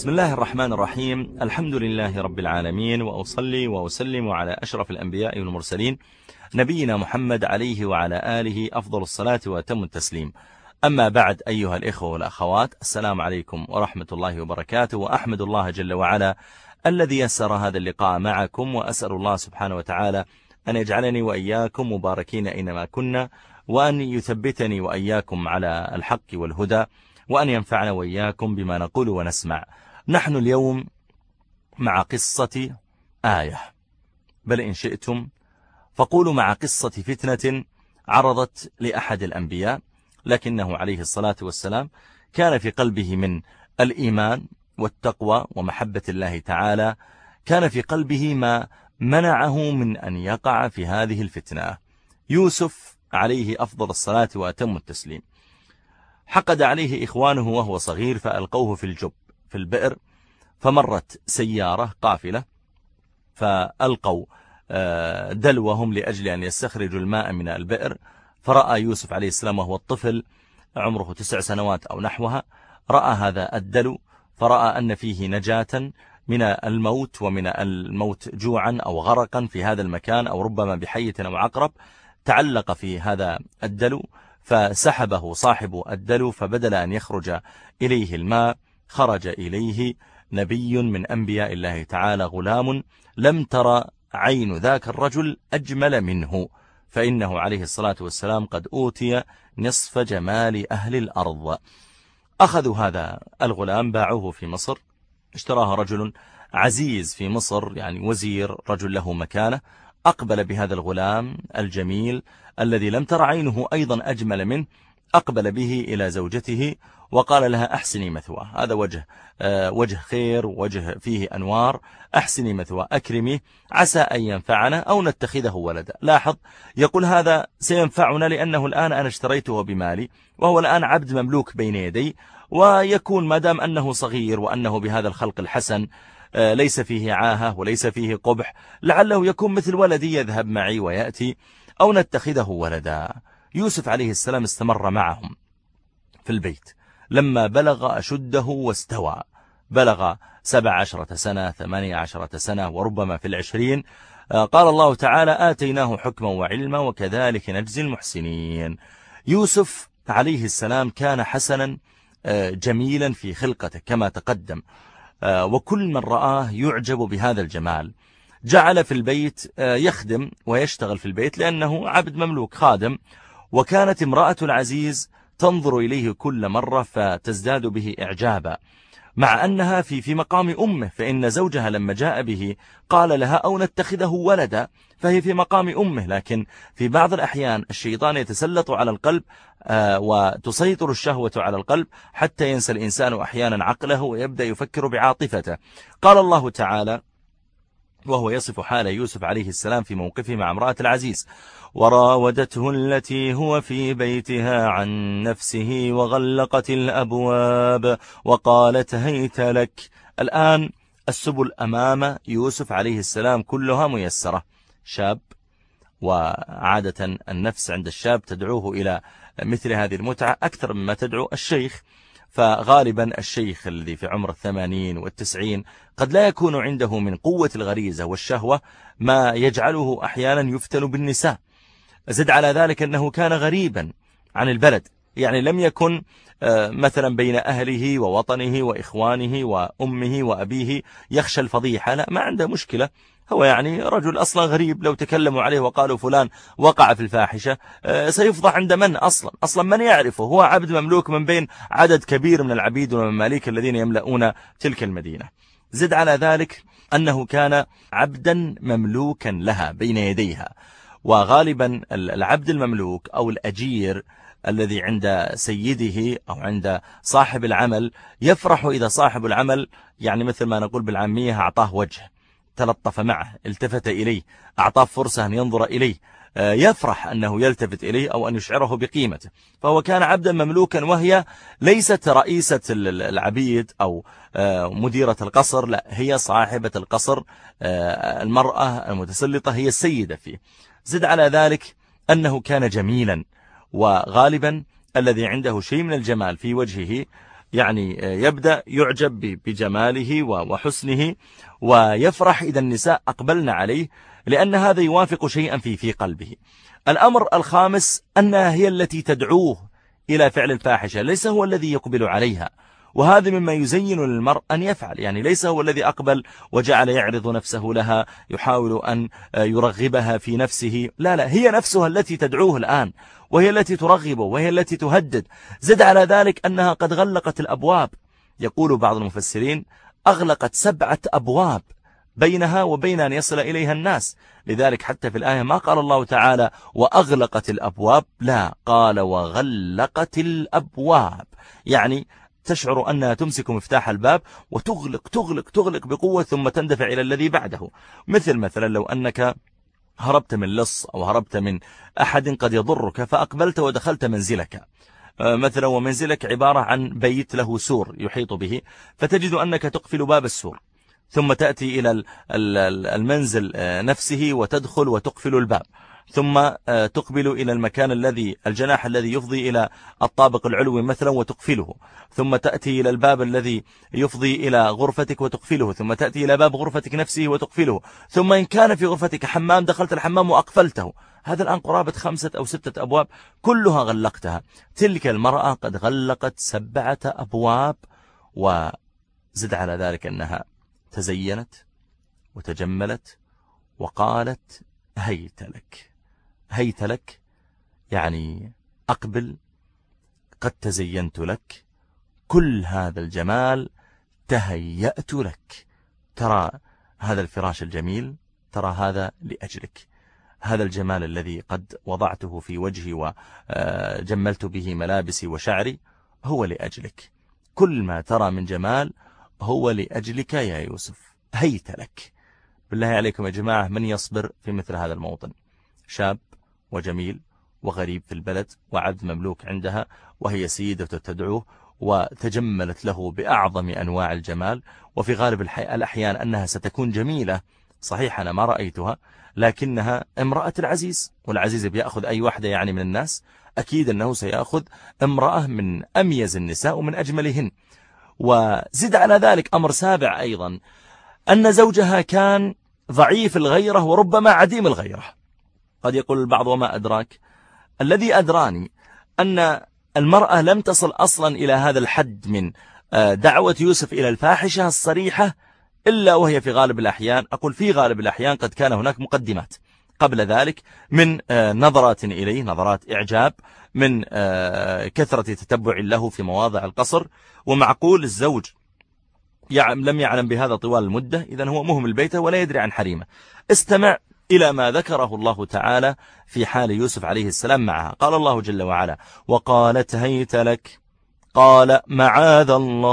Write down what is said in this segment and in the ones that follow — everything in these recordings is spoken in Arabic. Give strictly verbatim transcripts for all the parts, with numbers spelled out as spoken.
بسم الله الرحمن الرحيم. الحمد لله رب العالمين، وأصلي وأسلم على أشرف الأنبياء والمرسلين نبينا محمد عليه وعلى آله أفضل الصلاة وأتم التسليم. أما بعد، أيها الإخوة والأخوات، السلام عليكم ورحمة الله وبركاته. وأحمد الله جل وعلا الذي يسر هذا اللقاء معكم، وأسأل الله سبحانه وتعالى أن يجعلني وإياكم مباركين أينما كنا، وأن يثبتني وإياكم على الحق والهدى، وأن ينفعنا وإياكم بما نقول ونسمع. نحن اليوم مع قصة آية، بل إن شئتم فقولوا مع قصة فتنة عرضت لأحد الأنبياء، لكنه عليه الصلاة والسلام كان في قلبه من الإيمان والتقوى ومحبة الله تعالى، كان في قلبه ما منعه من أن يقع في هذه الفتنة. يوسف عليه أفضل الصلاة وأتم التسليم حقد عليه إخوانه وهو صغير، فألقوه في الجب في البئر، فمرت سيارة قافلة فألقوا دلوهم لأجل أن يستخرجوا الماء من البئر، فرأى يوسف عليه السلام وهو الطفل عمره تسع سنوات أو نحوها، رأى هذا الدلو فرأى أن فيه نجاة من الموت، ومن الموت جوعا أو غرقا في هذا المكان، أو ربما بحية أو عقرب، تعلق في هذا الدلو، فسحبه صاحب الدلو، فبدل أن يخرج إليه الماء خرج إليه نبي من أنبياء الله تعالى، غلام لم ترى عين ذاك الرجل أجمل منه، فإنه عليه الصلاة والسلام قد أوتي نصف جمال أهل الأرض. أخذوا هذا الغلام باعوه في مصر، اشتراه رجل عزيز في مصر، يعني وزير، رجل له مكانة، أقبل بهذا الغلام الجميل الذي لم تر عينه أيضا أجمل منه، أقبل به إلى زوجته وقال لها: أحسني مثواه، هذا وجه آه وجه خير، وجه فيه أنوار، أحسني مثواه، أكرمي، عسى أن ينفعنا أو نتخذه ولدا. لاحظ، يقول هذا سينفعنا لأنه الآن أنا اشتريته بمالي، وهو الآن عبد مملوك بين يدي، ويكون ما دام أنه صغير وأنه بهذا الخلق الحسن، آه ليس فيه عاهة وليس فيه قبح، لعله يكون مثل ولدي يذهب معي ويأتي، أو نتخذه ولدا. يوسف عليه السلام استمر معهم في البيت لما بلغ أشده واستوى، بلغ سبع عشرة سنة، ثمانية عشرة سنة، وربما في العشرين. قال الله تعالى: آتيناه حكما وعلما وكذلك نجزي المحسنين. يوسف عليه السلام كان حسنا جميلا في خلقته كما تقدم، وكل من رآه يعجب بهذا الجمال. جعل في البيت يخدم ويشتغل في البيت لأنه عبد مملوك خادم، وكانت امرأة العزيز تنظر إليه كل مرة فتزداد به إعجابا، مع أنها في في مقام أمه، فإن زوجها لما جاء به قال لها: أو نتخذه ولدا، فهي في مقام أمه. لكن في بعض الأحيان الشيطان يتسلط على القلب آه وتسيطر الشهوة على القلب حتى ينسى الإنسان أحيانا عقله ويبدأ يفكر بعاطفته. قال الله تعالى وهو يصف حال يوسف عليه السلام في موقفه مع امرأة العزيز: وراودته التي هو في بيتها عن نفسه وغلقت الأبواب وقالت هيت لك. الآن السبل أمام يوسف عليه السلام كلها ميسرة. شاب، وعادة النفس عند الشاب تدعوه إلى مثل هذه المتعة أكثر مما تدعو الشيخ، فغالبا الشيخ الذي في عمر الثمانين والتسعين قد لا يكون عنده من قوة الغريزة والشهوة ما يجعله أحيانا يفتن بالنساء. زد على ذلك أنه كان غريبا عن البلد، يعني لم يكن مثلا بين أهله ووطنه وإخوانه وأمه وأبيه يخشى الفضيحة، لا، ما عنده مشكلة، هو يعني رجل أصلا غريب، لو تكلموا عليه وقالوا فلان وقع في الفاحشة سيفضح عند من أصلا أصلا من يعرفه، هو عبد مملوك من بين عدد كبير من العبيد والمماليك الذين يملؤون تلك المدينة. زد على ذلك أنه كان عبدا مملوكا لها بين يديها، وغالبا العبد المملوك أو الأجير الذي عند سيده أو عند صاحب العمل يفرح إذا صاحب العمل، يعني مثل ما نقول بالعامية، أعطاه وجه، تلطف معه، التفت إليه، أعطاه فرصة أن ينظر إليه، يفرح أنه يلتفت إليه أو أن يشعره بقيمته. فهو كان عبدا مملوكا، وهي ليست رئيسة العبيد أو مديرة القصر، لا، هي صاحبة القصر، المرأة المتسلطة هي السيدة فيه. زد على ذلك أنه كان جميلا، وغالبا الذي عنده شيء من الجمال في وجهه يعني يبدأ يعجب بجماله وحسنه ويفرح إذا النساء أقبلن عليه، لأن هذا يوافق شيئا في في قلبه. الأمر الخامس أنها هي التي تدعوه إلى فعل الفاحشة، ليس هو الذي يقبل عليها، وهذا مما يزين للمرء أن يفعل. يعني ليس هو الذي أقبل وجعل يعرض نفسه لها، يحاول أن يرغبها في نفسه، لا لا، هي نفسها التي تدعوه الآن، وهي التي ترغبه، وهي التي تهدد. زد على ذلك أنها قد غلقت الأبواب. يقول بعض المفسرين أغلقت سبعة أبواب بينها وبين أن يصل إليها الناس. لذلك حتى في الآية ما قال الله تعالى وأغلقت الأبواب، لا، قال وغلقت الأبواب، يعني تشعر أنها تمسك مفتاح الباب وتغلق تغلق تغلق بقوة، ثم تندفع إلى الذي بعده. مثل مثلا لو أنك هربت من لص أو هربت من أحد قد يضرك، فأقبلت ودخلت منزلك مثلا، ومنزلك عبارة عن بيت له سور يحيط به، فتجد أنك تقفل باب السور، ثم تأتي إلى المنزل نفسه وتدخل وتقفل الباب، ثم تقبل إلى المكان الذي الجناح الذي يفضي إلى الطابق العلوي مثلا وتقفله، ثم تأتي إلى الباب الذي يفضي إلى غرفتك وتقفله، ثم تأتي إلى باب غرفتك نفسه وتقفله، ثم إن كان في غرفتك حمام دخلت الحمام وأقفلته. هذا الآن قرابة خمسة أو ستة أبواب كلها غلقتها. تلك المرأة قد غلقت سبعة أبواب، وزد على ذلك أنها تزينت وتجملت وقالت هيت لك. هيت لك يعني أقبل، قد تزينت لك، كل هذا الجمال تهيأت لك. ترى هذا الفراش الجميل، ترى هذا لأجلك، هذا الجمال الذي قد وضعته في وجهي وجملت به ملابسي وشعري هو لأجلك، كل ما ترى من جمال هو لأجلك يا يوسف، هيت لك. بالله عليكم يا جماعة، من يصبر في مثل هذا الموطن؟ شاب وجميل وغريب في البلد وعبد مملوك عندها، وهي سيدة تدعوه وتجملت له بأعظم أنواع الجمال، وفي غالب الأحيان أنها ستكون جميلة، صحيح أنا ما رأيتها، لكنها امرأة العزيز، والعزيز بيأخذ أي واحدة يعني من الناس، أكيد أنه سيأخذ امرأة من أميز النساء ومن أجملهن. وزد على ذلك أمر سابع أيضا، أن زوجها كان ضعيف الغيرة وربما عديم الغيرة. قد يقول البعض وما أدراك؟ الذي أدراني أن المرأة لم تصل أصلا إلى هذا الحد من دعوة يوسف إلى الفاحشة الصريحة إلا وهي في غالب الأحيان، أقول في غالب الأحيان، قد كان هناك مقدمات قبل ذلك من نظرات إليه، نظرات إعجاب، من كثرة تتبع له في مواضع القصر. ومعقول الزوج لم يعلم بهذا طوال المدة، إذن هو مهمل بيته ولا يدري عن حريمه. استمع إلى ما ذكره الله تعالى في حال يوسف عليه السلام معها. قال الله جل وعلا وقالت هيت لك، قال معاذ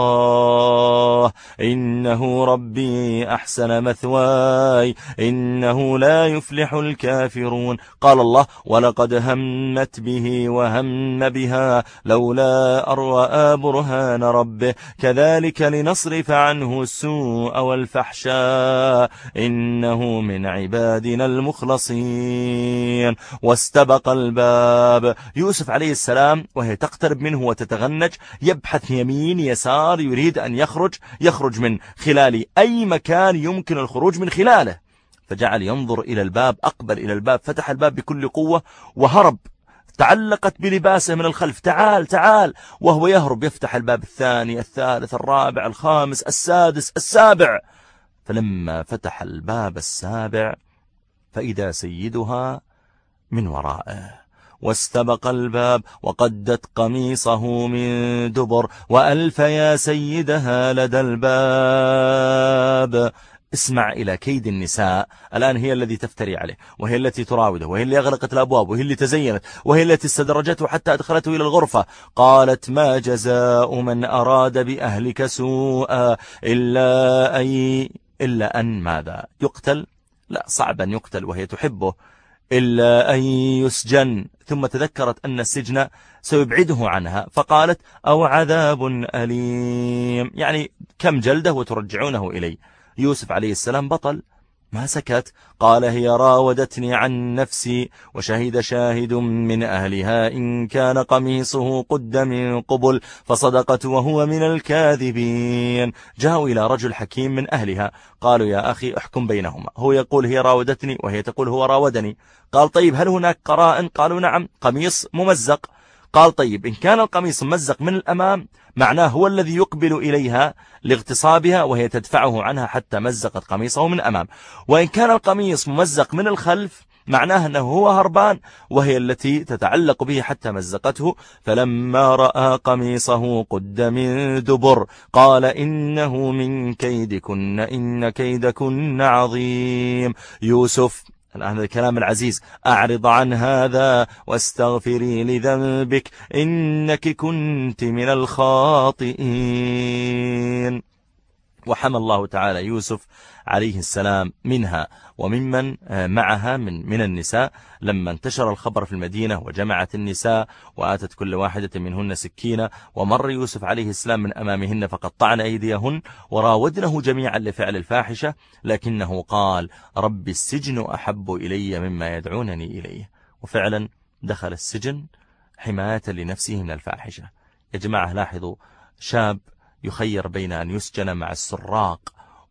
الله إنه ربي أحسن مثواي إنه لا يفلح الكافرون. قال الله ولقد همت به وهم بها لولا أن رأى برهان ربه كذلك لنصرف عنه السوء والفحشاء إنه من عبادنا المخلصين. واستبق الباب. يوسف عليه السلام وهي تقترب منه وتتغنج يبحث يمين يسار، يريد أن يخرج يخرج من خلال أي مكان يمكن الخروج من خلاله، فجعل ينظر إلى الباب، أقبل إلى الباب، فتح الباب بكل قوة وهرب. تعلقت بلباسه من الخلف، تعال تعال، وهو يهرب، يفتح الباب الثاني الثالث الرابع الخامس السادس السابع. فلما فتح الباب السابع فإذا سيدها من ورائه. واستبق الباب وقدت قميصه من دبر وألف يا سيدها لدى الباب. اسمع إلى كيد النساء. الآن هي التي تفتري عليه، وهي التي تراوده، وهي اللي أغلقت الأبواب، وهي اللي تزينت، وهي التي استدرجته حتى أدخلته إلى الغرفة. قالت ما جزاء من أراد بأهلك سوءا إلا أن إلا أن ماذا يقتل؟ لا، صعب أن يقتل وهي تحبه، إلا أن يسجن. ثم تذكرت أن السجن سيبعده عنها، فقالت أو عذاب أليم، يعني كم جلده وترجعونه إلي. يوسف عليه السلام بطل، ما سكت. قال هي راودتني عن نفسي وشهد شاهد من أهلها إن كان قميصه قد من قبل فصدقت وهو من الكاذبين. جاءوا إلى رجل حكيم من أهلها قالوا يا أخي احكم بينهما، هو يقول هي راودتني وهي تقول هو راودني. قال طيب هل هناك قرائن؟ قالوا نعم، قميص ممزق. قال طيب إن كان القميص ممزق من الأمام معناه هو الذي يقبل إليها لاغتصابها وهي تدفعه عنها حتى مزقت قميصه من أمام، وإن كان القميص ممزق من الخلف معناه أنه هو هربان وهي التي تتعلق به حتى مزقته. فلما رأى قميصه قد من دبر قال إنه من كيدكن إن كيدكن عظيم. يوسف، الآن هذا الكلام العزيز، أعرض عن هذا واستغفري لذنبك إنك كنت من الخاطئين. وحمى الله تعالى يوسف عليه السلام منها وممن معها من من النساء لما انتشر الخبر في المدينة وجمعت النساء وآتت كل واحدة منهن سكينة ومر يوسف عليه السلام من أمامهن فقطعن أيديهن وراودنه جميعا لفعل الفاحشة، لكنه قال رب السجن أحب إلي مما يدعونني إليه. وفعلا دخل السجن حماية لنفسه من الفاحشة. يا جماعة لاحظوا، شاب يخير بين أن يسجن مع السراق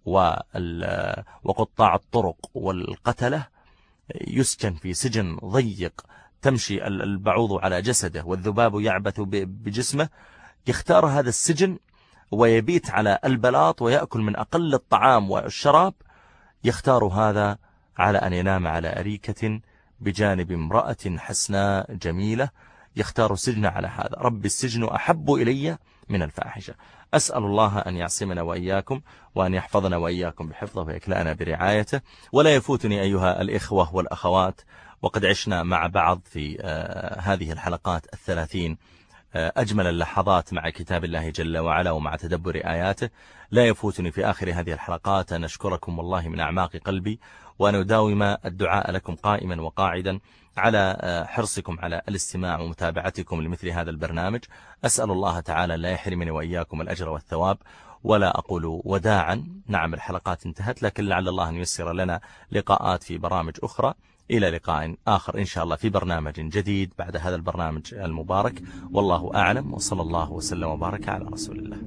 وقطاع الطرق والقتلة، يسجن في سجن ضيق تمشي البعوض على جسده والذباب يعبث بجسمه، يختار هذا السجن ويبيت على البلاط ويأكل من أقل الطعام والشراب، يختار هذا على أن ينام على أريكة بجانب امرأة حسناء جميلة، يختار السجن على هذا. رب السجن أحب إلي من الفاحشة. أسأل الله أن يعصمنا وإياكم وأن يحفظنا وإياكم بحفظه ويكلأنا برعايته. ولا يفوتني أيها الإخوة والأخوات، وقد عشنا مع بعض في آه هذه الحلقات الثلاثين آه أجمل اللحظات مع كتاب الله جل وعلا ومع تدبر آياته. لا يفوتني في آخر هذه الحلقات أن أشكركم والله من أعماق قلبي، وأن أداوم الدعاء لكم قائما وقاعدا على حرصكم على الاستماع ومتابعتكم لمثل هذا البرنامج. أسأل الله تعالى لا يحرمني وإياكم الأجر والثواب. ولا أقول وداعا، نعم الحلقات انتهت، لكن لعل الله أن ييسر لنا لقاءات في برامج أخرى. إلى لقاء آخر إن شاء الله في برنامج جديد بعد هذا البرنامج المبارك، والله أعلم، وصلى الله وسلم وبارك على رسول الله.